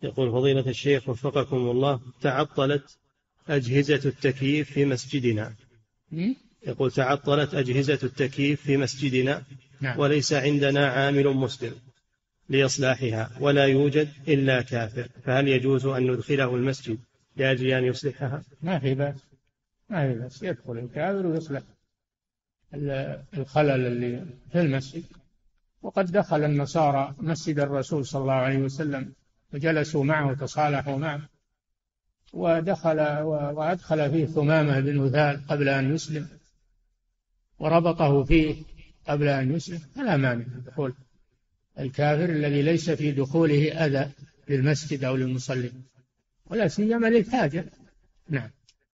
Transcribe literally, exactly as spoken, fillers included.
يقول فضيلة الشيخ وفقكم الله، تعطلت أجهزة التكييف في مسجدنا. يقول تعطلت أجهزة التكييف في مسجدنا. نعم. وليس عندنا عامل مسلم لإصلاحها ولا يوجد إلا كافر، فهل يجوز أن ندخله المسجد لأجل أن يصلحها؟ ما في بأس، ما في بأس، يدخل الكافر ويصلح الخلل اللي في المسجد. وقد دخل النصارى مسجد الرسول صلى الله عليه وسلم وجلسوا معه وتصالحوا معه، ودخل وأدخل فيه ثمامة بن أثال قبل أن يسلم، وربطه فيه قبل أن يسلم، فلا مانع دخول الكافر الذي ليس في دخوله أذى للمسجد أو للمصلين، ولا سيما للحاجة. نعم.